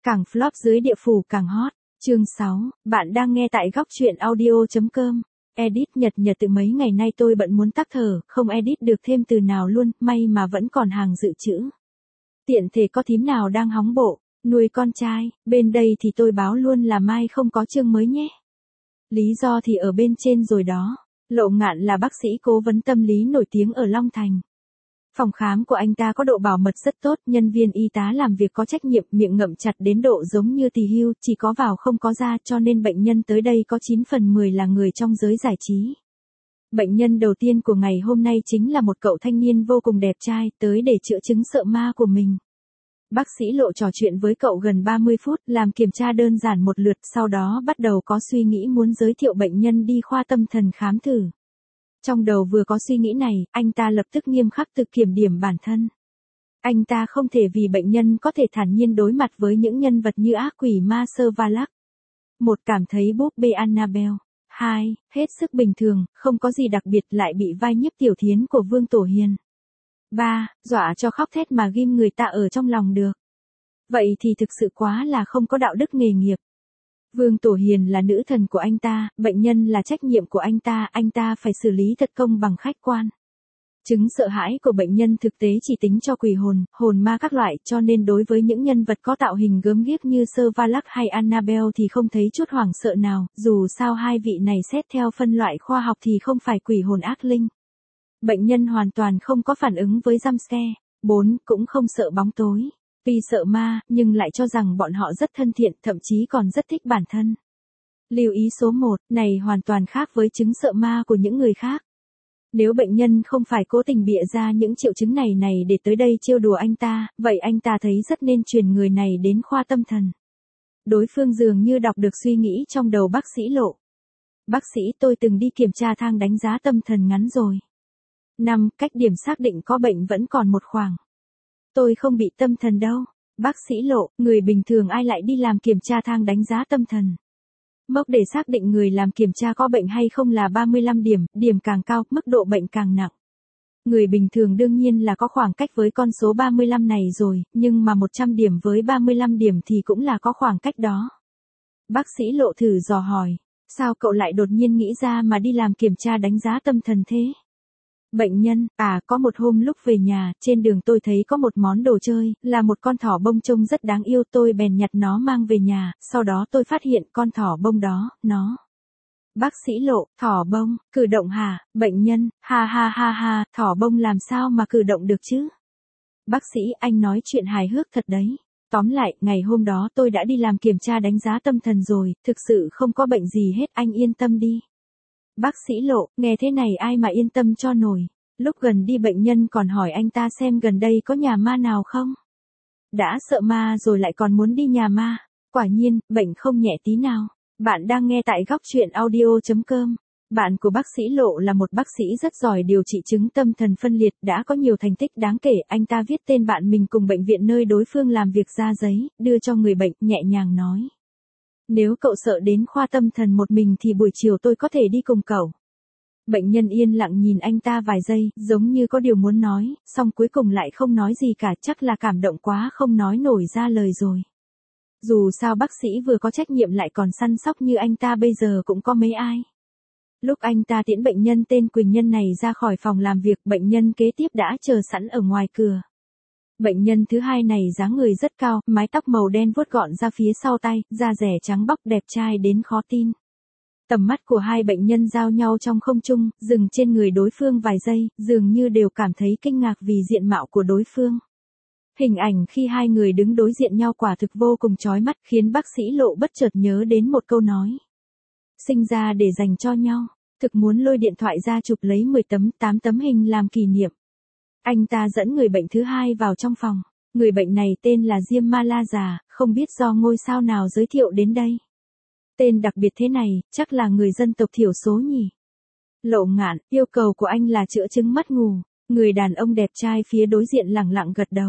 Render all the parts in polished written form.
Càng flop dưới địa phủ càng hot. Chương 6, bạn đang nghe tại góc truyện audio.com. Edit nhật từ mấy ngày nay tôi bận muốn tắc thở, không edit được thêm từ nào luôn, may mà vẫn còn hàng dự trữ. Tiện thể có thím nào đang hóng bộ, nuôi con trai, bên đây thì tôi báo luôn là mai không có chương mới nhé. Lý do thì ở bên trên rồi đó. Lộ Ngạn là bác sĩ cố vấn tâm lý nổi tiếng ở Long Thành. Phòng khám của anh ta có độ bảo mật rất tốt, nhân viên y tá làm việc có trách nhiệm, miệng ngậm chặt đến độ giống như tỳ hưu, chỉ có vào không có ra, cho nên bệnh nhân tới đây có 9 phần 10 là người trong giới giải trí. Bệnh nhân đầu tiên của ngày hôm nay chính là một cậu thanh niên vô cùng đẹp trai, tới để chữa chứng sợ ma của mình. Bác sĩ Lộ trò chuyện với cậu gần 30 phút, làm kiểm tra đơn giản một lượt, sau đó bắt đầu có suy nghĩ muốn giới thiệu bệnh nhân đi khoa tâm thần khám thử. Trong đầu vừa có suy nghĩ này, anh ta lập tức nghiêm khắc tự kiểm điểm bản thân. Anh ta không thể vì bệnh nhân có thể thản nhiên đối mặt với những nhân vật như ác quỷ ma sơ Valak. 1. Cảm thấy búp bê Annabelle. 2. Hết sức bình thường, không có gì đặc biệt, lại bị vai nhiếp tiểu thiến của Vương Tổ Hiền. 3. Dọa cho khóc thét mà ghim người ta ở trong lòng được. Vậy thì thực sự quá là không có đạo đức nghề nghiệp. Vương Tổ Hiền là nữ thần của anh ta, bệnh nhân là trách nhiệm của anh ta phải xử lý thật công bằng khách quan. Chứng sợ hãi của bệnh nhân thực tế chỉ tính cho quỷ hồn, hồn ma các loại, cho nên đối với những nhân vật có tạo hình gớm ghiếc như Sơ Valak hay Annabelle thì không thấy chút hoảng sợ nào, dù sao hai vị này xét theo phân loại khoa học thì không phải quỷ hồn ác linh. Bệnh nhân hoàn toàn không có phản ứng với jumpscare. 4. Cũng không sợ bóng tối. Vì sợ ma, nhưng lại cho rằng bọn họ rất thân thiện, thậm chí còn rất thích bản thân. Lưu ý số 1, này hoàn toàn khác với chứng sợ ma của những người khác. Nếu bệnh nhân không phải cố tình bịa ra những triệu chứng này để tới đây trêu đùa anh ta, vậy anh ta thấy rất nên chuyển người này đến khoa tâm thần. Đối phương dường như đọc được suy nghĩ trong đầu bác sĩ Lộ. Bác sĩ, tôi từng đi kiểm tra thang đánh giá tâm thần ngắn rồi. 5. Cách điểm xác định có bệnh vẫn còn một khoảng. Tôi không bị tâm thần đâu. Bác sĩ Lộ, người bình thường ai lại đi làm kiểm tra thang đánh giá tâm thần. Mốc để xác định người làm kiểm tra có bệnh hay không là 35 điểm, điểm càng cao, mức độ bệnh càng nặng. Người bình thường đương nhiên là có khoảng cách với con số 35 này rồi, nhưng mà 100 điểm với 35 điểm thì cũng là có khoảng cách đó. Bác sĩ Lộ thử dò hỏi, sao cậu lại đột nhiên nghĩ ra mà đi làm kiểm tra đánh giá tâm thần thế? Bệnh nhân, có một hôm lúc về nhà, trên đường tôi thấy có một món đồ chơi, là một con thỏ bông trông rất đáng yêu, tôi bèn nhặt nó mang về nhà, sau đó tôi phát hiện con thỏ bông đó, nó. Bác sĩ Lộ, thỏ bông, cử động hả? Bệnh nhân, ha, thỏ bông làm sao mà cử động được chứ? Bác sĩ, anh nói chuyện hài hước thật đấy. Tóm lại, ngày hôm đó tôi đã đi làm kiểm tra đánh giá tâm thần rồi, thực sự không có bệnh gì hết, anh yên tâm đi. Bác sĩ Lộ, nghe thế này ai mà yên tâm cho nổi. Lúc gần đi bệnh nhân còn hỏi anh ta xem gần đây có nhà ma nào không. Đã sợ ma rồi lại còn muốn đi nhà ma. Quả nhiên, bệnh không nhẹ tí nào. Bạn đang nghe tại góc truyện audio.com. Bạn của bác sĩ Lộ là một bác sĩ rất giỏi điều trị chứng tâm thần phân liệt, đã có nhiều thành tích đáng kể. Anh ta viết tên bạn mình cùng bệnh viện nơi đối phương làm việc ra giấy, đưa cho người bệnh, nhẹ nhàng nói. Nếu cậu sợ đến khoa tâm thần một mình thì buổi chiều tôi có thể đi cùng cậu. Bệnh nhân yên lặng nhìn anh ta vài giây, giống như có điều muốn nói, xong cuối cùng lại không nói gì cả, chắc là cảm động quá không nói nổi ra lời rồi. Dù sao bác sĩ vừa có trách nhiệm lại còn săn sóc như anh ta bây giờ cũng có mấy ai. Lúc anh ta tiễn bệnh nhân tên Quỳnh Nhân này ra khỏi phòng làm việc, bệnh nhân kế tiếp đã chờ sẵn ở ngoài cửa. Bệnh nhân thứ hai này dáng người rất cao, mái tóc màu đen vuốt gọn ra phía sau tai, da dẻ trắng bóc đẹp trai đến khó tin. Tầm mắt của hai bệnh nhân giao nhau trong không trung, dừng trên người đối phương vài giây, dường như đều cảm thấy kinh ngạc vì diện mạo của đối phương. Hình ảnh khi hai người đứng đối diện nhau quả thực vô cùng chói mắt, khiến bác sĩ Lộ bất chợt nhớ đến một câu nói. Sinh ra để dành cho nhau, thực muốn lôi điện thoại ra chụp lấy 8 tấm hình làm kỷ niệm. Anh ta dẫn người bệnh thứ hai vào trong phòng. Người bệnh này tên là Diêm Ma La Già, không biết do ngôi sao nào giới thiệu đến đây. Tên đặc biệt thế này, chắc là người dân tộc thiểu số nhỉ. Lộ Ngạn, yêu cầu của anh là chữa chứng mất ngủ. Người đàn ông đẹp trai phía đối diện lẳng lặng gật đầu.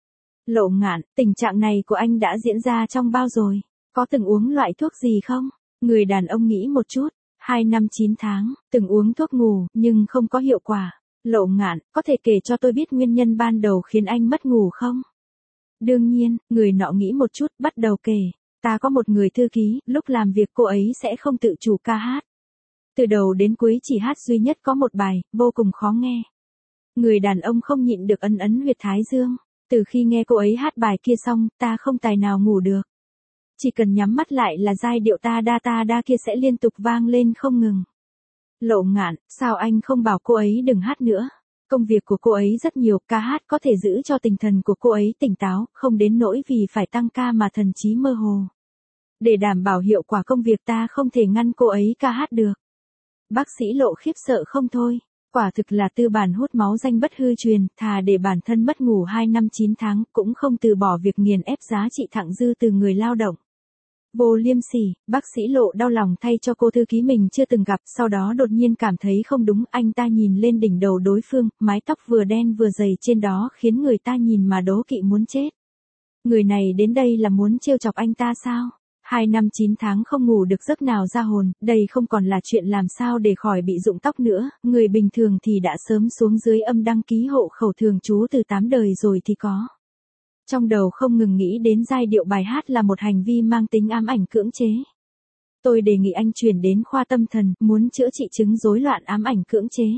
Lộ Ngạn, tình trạng này của anh đã diễn ra trong bao rồi? Có từng uống loại thuốc gì không? Người đàn ông nghĩ một chút. 2 năm 9 tháng, từng uống thuốc ngủ, nhưng không có hiệu quả. Lộ Ngạn, có thể kể cho tôi biết nguyên nhân ban đầu khiến anh mất ngủ không? Đương nhiên, người nọ nghĩ một chút, bắt đầu kể. Ta có một người thư ký, lúc làm việc cô ấy sẽ không tự chủ ca hát. Từ đầu đến cuối chỉ hát duy nhất có một bài, vô cùng khó nghe. Người đàn ông không nhịn được ấn ấn huyệt thái dương. Từ khi nghe cô ấy hát bài kia xong, ta không tài nào ngủ được. Chỉ cần nhắm mắt lại là giai điệu ta đa kia sẽ liên tục vang lên không ngừng. Lộ Ngạn, sao anh không bảo cô ấy đừng hát nữa? Công việc của cô ấy rất nhiều, ca hát có thể giữ cho tinh thần của cô ấy tỉnh táo, không đến nỗi vì phải tăng ca mà thần trí mơ hồ. Để đảm bảo hiệu quả công việc ta không thể ngăn cô ấy ca hát được. Bác sĩ Lộ khiếp sợ không thôi. Quả thực là tư bản hút máu danh bất hư truyền, thà để bản thân mất ngủ 2 năm 9 tháng, cũng không từ bỏ việc nghiền ép giá trị thặng dư từ người lao động. Vô liêm sỉ, bác sĩ Lộ đau lòng thay cho cô thư ký mình chưa từng gặp, sau đó đột nhiên cảm thấy không đúng, anh ta nhìn lên đỉnh đầu đối phương, mái tóc vừa đen vừa dày trên đó khiến người ta nhìn mà đố kỵ muốn chết. Người này đến đây là muốn trêu chọc anh ta sao? 2 năm 9 tháng không ngủ được giấc nào ra hồn, đây không còn là chuyện làm sao để khỏi bị rụng tóc nữa, người bình thường thì đã sớm xuống dưới âm đăng ký hộ khẩu thường trú từ 8 đời rồi thì có. Trong đầu không ngừng nghĩ đến giai điệu bài hát là một hành vi mang tính ám ảnh cưỡng chế. Tôi đề nghị anh chuyển đến khoa tâm thần, muốn chữa trị chứng rối loạn ám ảnh cưỡng chế.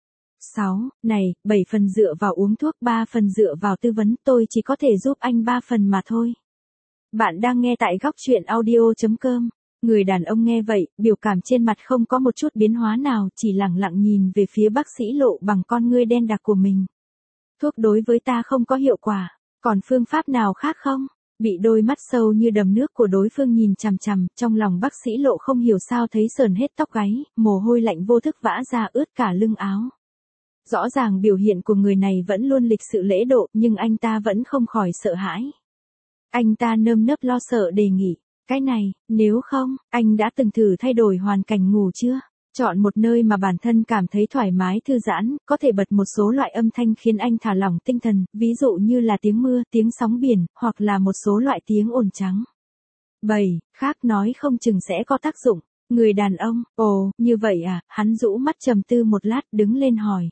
6. Này, 7 phần dựa vào uống thuốc, 3 phần dựa vào tư vấn, tôi chỉ có thể giúp anh 3 phần mà thôi. Bạn đang nghe tại góc truyện audio.com. Người đàn ông nghe vậy, biểu cảm trên mặt không có một chút biến hóa nào, chỉ lặng lặng nhìn về phía bác sĩ Lộ bằng con ngươi đen đặc của mình. Thuốc đối với ta không có hiệu quả, còn phương pháp nào khác không? Bị đôi mắt sâu như đầm nước của đối phương nhìn chằm chằm, trong lòng bác sĩ Lộ không hiểu sao thấy sờn hết tóc gáy, mồ hôi lạnh vô thức vã ra ướt cả lưng áo. Rõ ràng biểu hiện của người này vẫn luôn lịch sự lễ độ, nhưng anh ta vẫn không khỏi sợ hãi. Anh ta nơm nớp lo sợ đề nghị, cái này, nếu không, anh đã từng thử thay đổi hoàn cảnh ngủ chưa? Chọn một nơi mà bản thân cảm thấy thoải mái thư giãn, có thể bật một số loại âm thanh khiến anh thả lỏng tinh thần, ví dụ như là tiếng mưa, tiếng sóng biển, hoặc là một số loại tiếng ồn trắng. 7. Khác nói không chừng sẽ có tác dụng. Người đàn ông, ồ, như vậy à, hắn rũ mắt trầm tư một lát đứng lên hỏi.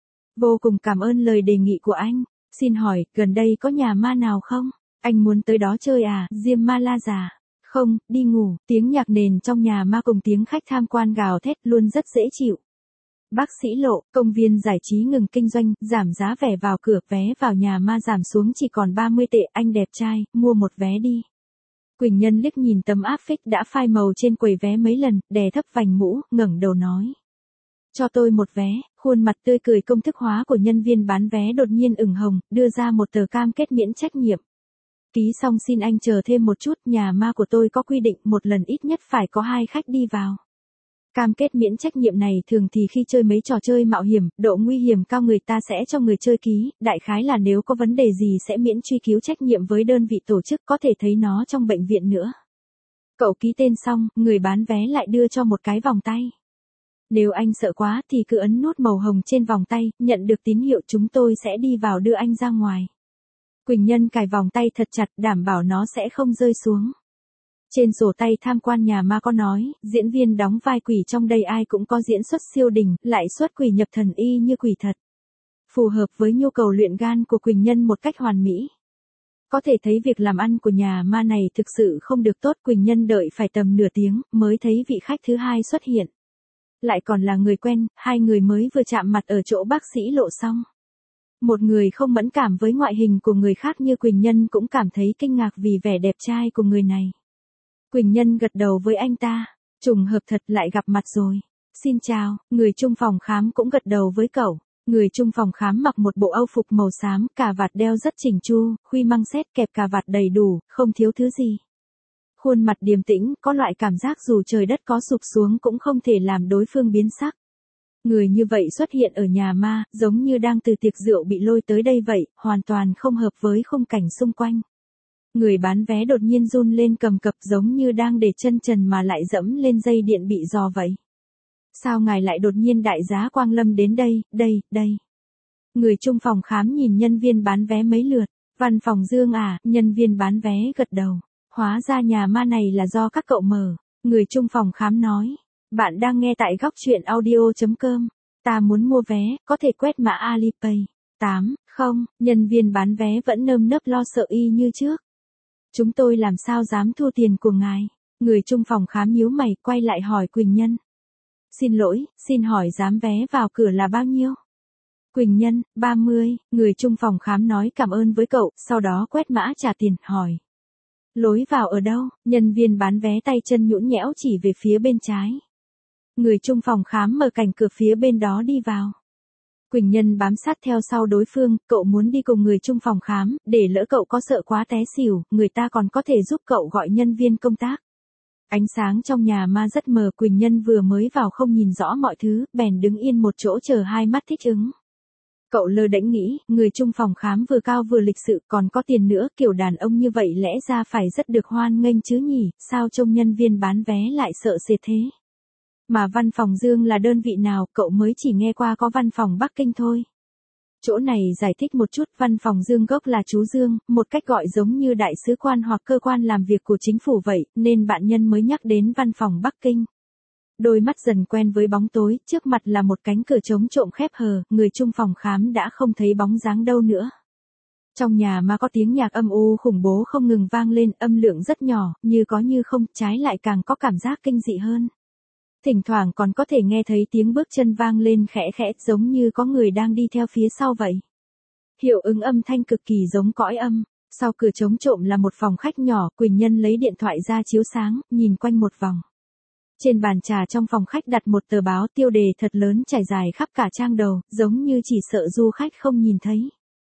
Vô cùng cảm ơn lời đề nghị của anh, xin hỏi, gần đây có nhà ma nào không? Anh muốn tới đó chơi à, Diêm Ma La già? Không, đi ngủ, tiếng nhạc nền trong nhà ma cùng tiếng khách tham quan gào thét luôn rất dễ chịu. Bác sĩ Lộ, công viên giải trí ngừng kinh doanh, giảm giá vé vào cửa, vé vào nhà ma giảm xuống chỉ còn 30 tệ, anh đẹp trai, mua một vé đi. Quỳnh Nhân liếc nhìn tấm áp phích đã phai màu trên quầy vé mấy lần, đè thấp vành mũ, ngẩng đầu nói. Cho tôi một vé, khuôn mặt tươi cười công thức hóa của nhân viên bán vé đột nhiên ửng hồng, đưa ra một tờ cam kết miễn trách nhiệm. Ký xong xin anh chờ thêm một chút, nhà ma của tôi có quy định một lần ít nhất phải có 2 khách đi vào. Cam kết miễn trách nhiệm này thường thì khi chơi mấy trò chơi mạo hiểm, độ nguy hiểm cao người ta sẽ cho người chơi ký, đại khái là nếu có vấn đề gì sẽ miễn truy cứu trách nhiệm với đơn vị tổ chức, có thể thấy nó trong bệnh viện nữa. Cậu ký tên xong, người bán vé lại đưa cho một cái vòng tay. Nếu anh sợ quá thì cứ ấn nút màu hồng trên vòng tay, nhận được tín hiệu chúng tôi sẽ đi vào đưa anh ra ngoài. Quỳnh Nhân cài vòng tay thật chặt, đảm bảo nó sẽ không rơi xuống. Trên sổ tay tham quan nhà ma có nói, diễn viên đóng vai quỷ trong đây ai cũng có diễn xuất siêu đỉnh, lại xuất quỷ nhập thần y như quỷ thật. Phù hợp với nhu cầu luyện gan của Quỳnh Nhân một cách hoàn mỹ. Có thể thấy việc làm ăn của nhà ma này thực sự không được tốt, Quỳnh Nhân đợi phải tầm nửa tiếng, mới thấy vị khách thứ hai xuất hiện. Lại còn là người quen, hai người mới vừa chạm mặt ở chỗ bác sĩ Lộ xong. Một người không mẫn cảm với ngoại hình của người khác như Quỳnh Nhân cũng cảm thấy kinh ngạc vì vẻ đẹp trai của người này. Quỳnh Nhân gật đầu với anh ta, trùng hợp thật lại gặp mặt rồi. Xin chào, người chung phòng khám cũng gật đầu với cậu. Người chung phòng khám mặc một bộ âu phục màu xám, cà vạt đeo rất chỉnh chu, khuy măng xét kẹp cà vạt đầy đủ, không thiếu thứ gì. Khuôn mặt điềm tĩnh, có loại cảm giác dù trời đất có sụp xuống cũng không thể làm đối phương biến sắc. Người như vậy xuất hiện ở nhà ma, giống như đang từ tiệc rượu bị lôi tới đây vậy, hoàn toàn không hợp với khung cảnh xung quanh. Người bán vé đột nhiên run lên cầm cập giống như đang để chân trần mà lại dẫm lên dây điện bị giò vậy. Sao ngài lại đột nhiên đại giá Quang Lâm đến đây, đây. Người chung phòng khám nhìn nhân viên bán vé mấy lượt, văn phòng Dương à, nhân viên bán vé gật đầu. Hóa ra nhà ma này là do các cậu mở. Người chung phòng khám nói. Bạn đang nghe tại góc truyện audio.com. Ta muốn mua vé, có thể quét mã Alipay. 8, không, nhân viên bán vé vẫn nơm nớp lo sợ y như trước. Chúng tôi làm sao dám thua tiền của ngài? Người chung phòng khám nhíu mày quay lại hỏi Quỳnh Nhân. Xin lỗi, xin hỏi giá vé vào cửa là bao nhiêu? Quỳnh Nhân, 30, người chung phòng khám nói cảm ơn với cậu, sau đó quét mã trả tiền, hỏi. Lối vào ở đâu? Nhân viên bán vé tay chân nhũn nhẽo chỉ về phía bên trái. Người chung phòng khám mở cảnh cửa phía bên đó đi vào. Quỳnh Nhân bám sát theo sau đối phương, cậu muốn đi cùng người chung phòng khám, để lỡ cậu có sợ quá té xỉu, người ta còn có thể giúp cậu gọi nhân viên công tác. Ánh sáng trong nhà ma rất mờ, Quỳnh Nhân vừa mới vào không nhìn rõ mọi thứ, bèn đứng yên một chỗ chờ hai mắt thích ứng. Cậu lơ đễnh nghĩ, người chung phòng khám vừa cao vừa lịch sự, còn có tiền nữa, kiểu đàn ông như vậy lẽ ra phải rất được hoan nghênh chứ nhỉ, sao trông nhân viên bán vé lại sợ sệt thế. Mà văn phòng Dương là đơn vị nào, cậu mới chỉ nghe qua có văn phòng Bắc Kinh thôi. Chỗ này giải thích một chút, văn phòng Dương gốc là chú Dương, một cách gọi giống như đại sứ quan hoặc cơ quan làm việc của chính phủ vậy, nên bạn nhân mới nhắc đến văn phòng Bắc Kinh. Đôi mắt dần quen với bóng tối, trước mặt là một cánh cửa trống trộm khép hờ, người chung phòng khám đã không thấy bóng dáng đâu nữa. Trong nhà mà có tiếng nhạc âm u khủng bố không ngừng vang lên, âm lượng rất nhỏ, như có như không, trái lại càng có cảm giác kinh dị hơn. Thỉnh thoảng còn có thể nghe thấy tiếng bước chân vang lên khẽ khẽ, giống như có người đang đi theo phía sau vậy. Hiệu ứng âm thanh cực kỳ giống cõi âm. Sau cửa trống trộm là một phòng khách nhỏ, Quỳnh Nhân lấy điện thoại ra chiếu sáng, nhìn quanh một vòng. Trên bàn trà trong phòng khách đặt một tờ báo tiêu đề thật lớn trải dài khắp cả trang đầu, giống như chỉ sợ du khách không nhìn thấy.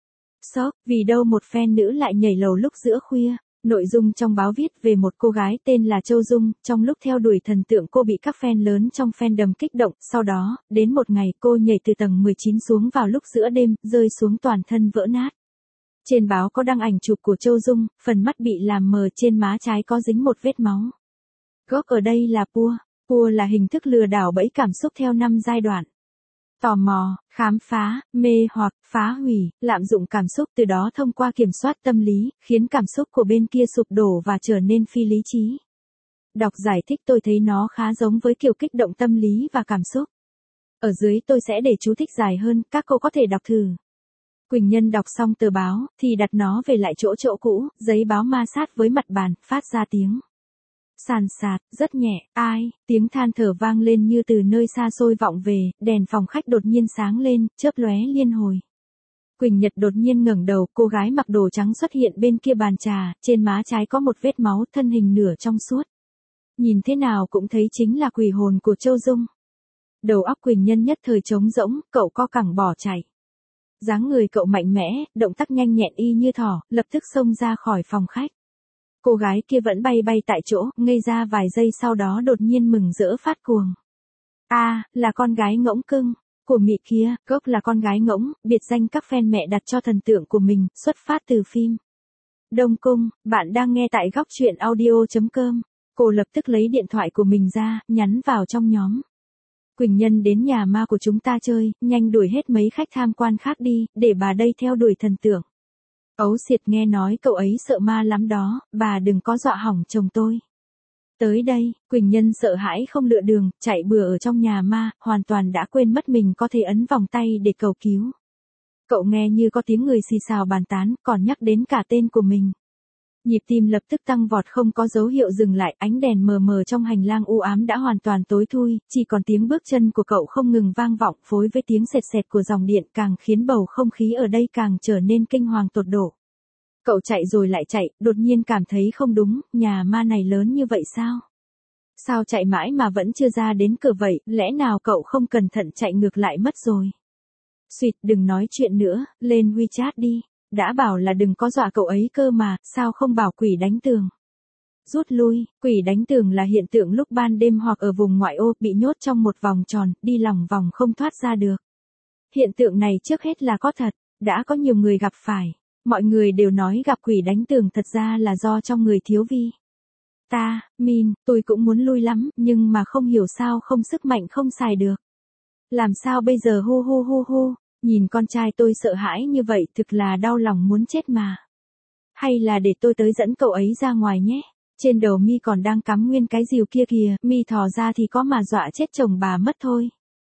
Sốc, vì đâu một fan nữ lại nhảy lầu lúc giữa khuya. Nội dung trong báo viết về một cô gái tên là Châu Dung, trong lúc theo đuổi thần tượng cô bị các fan lớn trong fandom kích động, sau đó, đến một ngày cô nhảy từ tầng 19 xuống vào lúc giữa đêm, rơi xuống toàn thân vỡ nát. Trên báo có đăng ảnh chụp của Châu Dung, phần mắt bị làm mờ, trên má trái có dính một vết máu. Gốc ở đây là pua. Pua là hình thức lừa đảo bẫy cảm xúc theo 5 giai đoạn. Tò mò, khám phá, mê hoặc, phá hủy, lạm dụng cảm xúc, từ đó thông qua kiểm soát tâm lý, khiến cảm xúc của bên kia sụp đổ và trở nên phi lý trí. Đọc giải thích tôi thấy nó khá giống với kiểu kích động tâm lý và cảm xúc. Ở dưới tôi sẽ để chú thích dài hơn, các cô có thể đọc thử. Quỳnh Nhân đọc xong tờ báo, thì đặt nó về lại chỗ cũ, giấy báo ma sát với mặt bàn, phát ra tiếng sàn sạt, rất nhẹ, ai, tiếng than thở vang lên như từ nơi xa xôi vọng về, đèn phòng khách đột nhiên sáng lên, chớp lóe liên hồi. Quỳnh Nhật đột nhiên ngẩng đầu, cô gái mặc đồ trắng xuất hiện bên kia bàn trà, trên má trái có một vết máu, thân hình nửa trong suốt. Nhìn thế nào cũng thấy chính là quỷ hồn của Châu Dung. Đầu óc Quỳnh Nhân nhất thời trống rỗng, cậu co cẳng bỏ chạy. Dáng người cậu mạnh mẽ, động tác nhanh nhẹn y như thỏ, lập tức xông ra khỏi phòng khách. Cô gái kia vẫn bay tại chỗ, ngây ra vài giây sau đó đột nhiên mừng rỡ phát cuồng. Là con gái ngỗng cưng của Mị kia, gốc là con gái ngỗng, biệt danh các fan mẹ đặt cho thần tượng của mình, xuất phát từ phim Đông Cung. Bạn đang nghe tại góc truyện audio.com. Cô lập tức lấy điện thoại của mình ra, nhắn vào trong nhóm. Quỳnh Nhân đến nhà ma của chúng ta chơi, nhanh đuổi hết mấy khách tham quan khác đi, để bà đây theo đuổi thần tượng. Ấu Siệt nghe nói cậu ấy sợ ma lắm đó, bà đừng có dọa hỏng chồng tôi. Tới đây, Quỳnh Nhân sợ hãi không lựa đường, chạy bừa ở trong nhà ma, hoàn toàn đã quên mất mình có thể ấn vòng tay để cầu cứu. Cậu nghe như có tiếng người xì xào bàn tán, còn nhắc đến cả tên của mình. Nhịp tim lập tức tăng vọt, không có dấu hiệu dừng lại, ánh đèn mờ mờ trong hành lang u ám đã hoàn toàn tối thui, chỉ còn tiếng bước chân của cậu không ngừng vang vọng, phối với tiếng sệt sệt của dòng điện càng khiến bầu không khí ở đây càng trở nên kinh hoàng tột độ. Cậu chạy rồi lại chạy, đột nhiên cảm thấy không đúng, nhà ma này lớn như vậy sao? Sao chạy mãi mà vẫn chưa ra đến cửa vậy, lẽ nào cậu không cẩn thận chạy ngược lại mất rồi? Xuyệt, đừng nói chuyện nữa, lên WeChat đi. Đã bảo là đừng có dọa cậu ấy cơ mà, sao không bảo quỷ đánh tường? Rút lui, quỷ đánh tường là hiện tượng lúc ban đêm hoặc ở vùng ngoại ô, bị nhốt trong một vòng tròn, đi lòng vòng không thoát ra được. Hiện tượng này trước hết là có thật, đã có nhiều người gặp phải. Mọi người đều nói gặp quỷ đánh tường, thật ra là do trong người thiếu vi. Tôi cũng muốn lui lắm, nhưng mà không hiểu sao không sức mạnh không xài được. Làm sao bây giờ hu. Nhìn con trai tôi sợ hãi như vậy thực là đau lòng muốn chết mà. Hay là để tôi tới dẫn cậu ấy ra ngoài nhé. Trên đầu mi còn đang cắm nguyên cái rìu kia kìa, mi thò ra thì có mà dọa chết chồng bà mất thôi.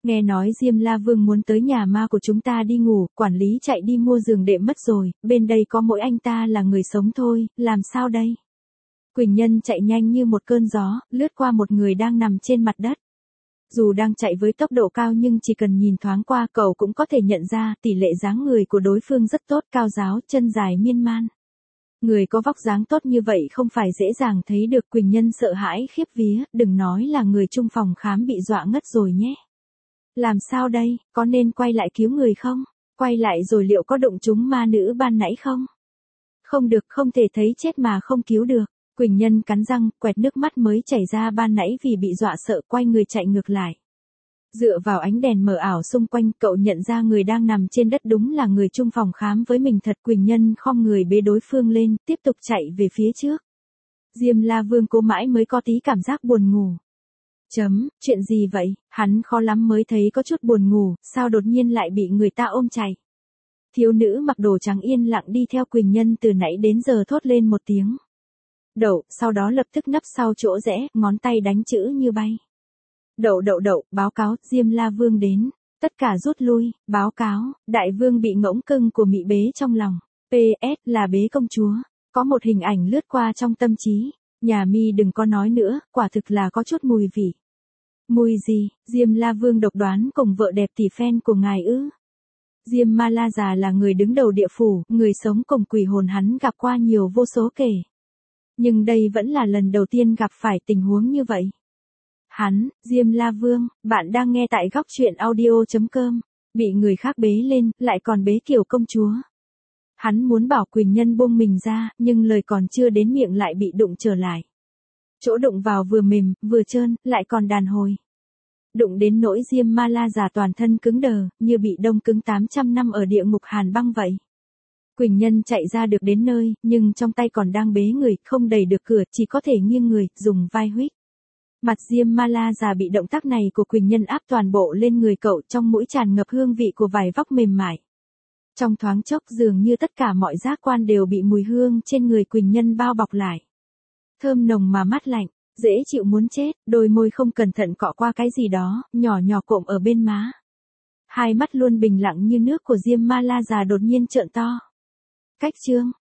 Nghe nói Diêm La Vương muốn tới nhà ma của chúng ta đi ngủ, quản lý chạy đi mua giường đệm mất rồi, bên đây có mỗi anh ta là người sống thôi, làm sao đây? Quỳnh Nhân chạy nhanh như một cơn gió, lướt qua một người đang nằm trên mặt đất. Dù đang chạy với tốc độ cao nhưng chỉ cần nhìn thoáng qua cậu cũng có thể nhận ra tỷ lệ dáng người của đối phương rất tốt, cao ráo, chân dài miên man. Người có vóc dáng tốt như vậy không phải dễ dàng thấy được. Quỳnh Nhân sợ hãi khiếp vía, đừng nói là người chung phòng khám bị dọa ngất rồi nhé. Làm sao đây, có nên quay lại cứu người không? Quay lại rồi liệu có đụng trúng ma nữ ban nãy không? Không được, không thể thấy chết mà không cứu được. Quỳnh Nhân cắn răng, quẹt nước mắt mới chảy ra ban nãy vì bị dọa sợ, quay người chạy ngược lại. Dựa vào ánh đèn mờ ảo xung quanh, cậu nhận ra người đang nằm trên đất đúng là người chung phòng khám với mình thật. Quỳnh Nhân khom người bế đối phương lên, tiếp tục chạy về phía trước. Diêm La Vương cố mãi mới có tí cảm giác buồn ngủ. Chuyện gì vậy? Hắn khó lắm mới thấy có chút buồn ngủ, sao đột nhiên lại bị người ta ôm chạy? Thiếu nữ mặc đồ trắng yên lặng đi theo Quỳnh Nhân từ nãy đến giờ thốt lên một tiếng. Đậu, sau đó lập tức nấp sau chỗ rẽ, ngón tay đánh chữ như bay. Đậu, báo cáo, Diêm La Vương đến. Tất cả rút lui, báo cáo, đại vương bị ngỗng cưng của mị bế trong lòng. PS là bế công chúa. Có một hình ảnh lướt qua trong tâm trí. Nhà mi đừng có nói nữa, quả thực là có chút mùi vị. Mùi gì? Diêm La Vương độc đoán cùng vợ đẹp tỷ phen của ngài ư? Diêm Ma La già là người đứng đầu địa phủ, người sống cùng quỷ hồn hắn gặp qua nhiều vô số kể. Nhưng đây vẫn là lần đầu tiên gặp phải tình huống như vậy. Diêm La Vương, bạn đang nghe tại góc truyện audio.com, bị người khác bế lên, lại còn bế kiểu công chúa. Hắn muốn bảo Quỳnh Nhân buông mình ra, nhưng lời còn chưa đến miệng lại bị đụng trở lại. Chỗ đụng vào vừa mềm, vừa trơn, lại còn đàn hồi. Đụng đến nỗi Diêm Ma La già toàn thân cứng đờ, như bị đông cứng 800 năm ở địa ngục hàn băng vậy. Quỳnh Nhân chạy ra được đến nơi, nhưng trong tay còn đang bế người, không đẩy được cửa, chỉ có thể nghiêng người, dùng vai huých. Mặt Diêm Ma La già bị động tác này của Quỳnh Nhân áp toàn bộ lên người cậu, trong mũi tràn ngập hương vị của vải vóc mềm mại. Trong thoáng chốc dường như tất cả mọi giác quan đều bị mùi hương trên người Quỳnh Nhân bao bọc lại. Thơm nồng mà mát lạnh, dễ chịu muốn chết, đôi môi không cẩn thận cọ qua cái gì đó, nhỏ nhỏ cộm ở bên má. Hai mắt luôn bình lặng như nước của Diêm Ma La già đột nhiên trợn to. Cách chương,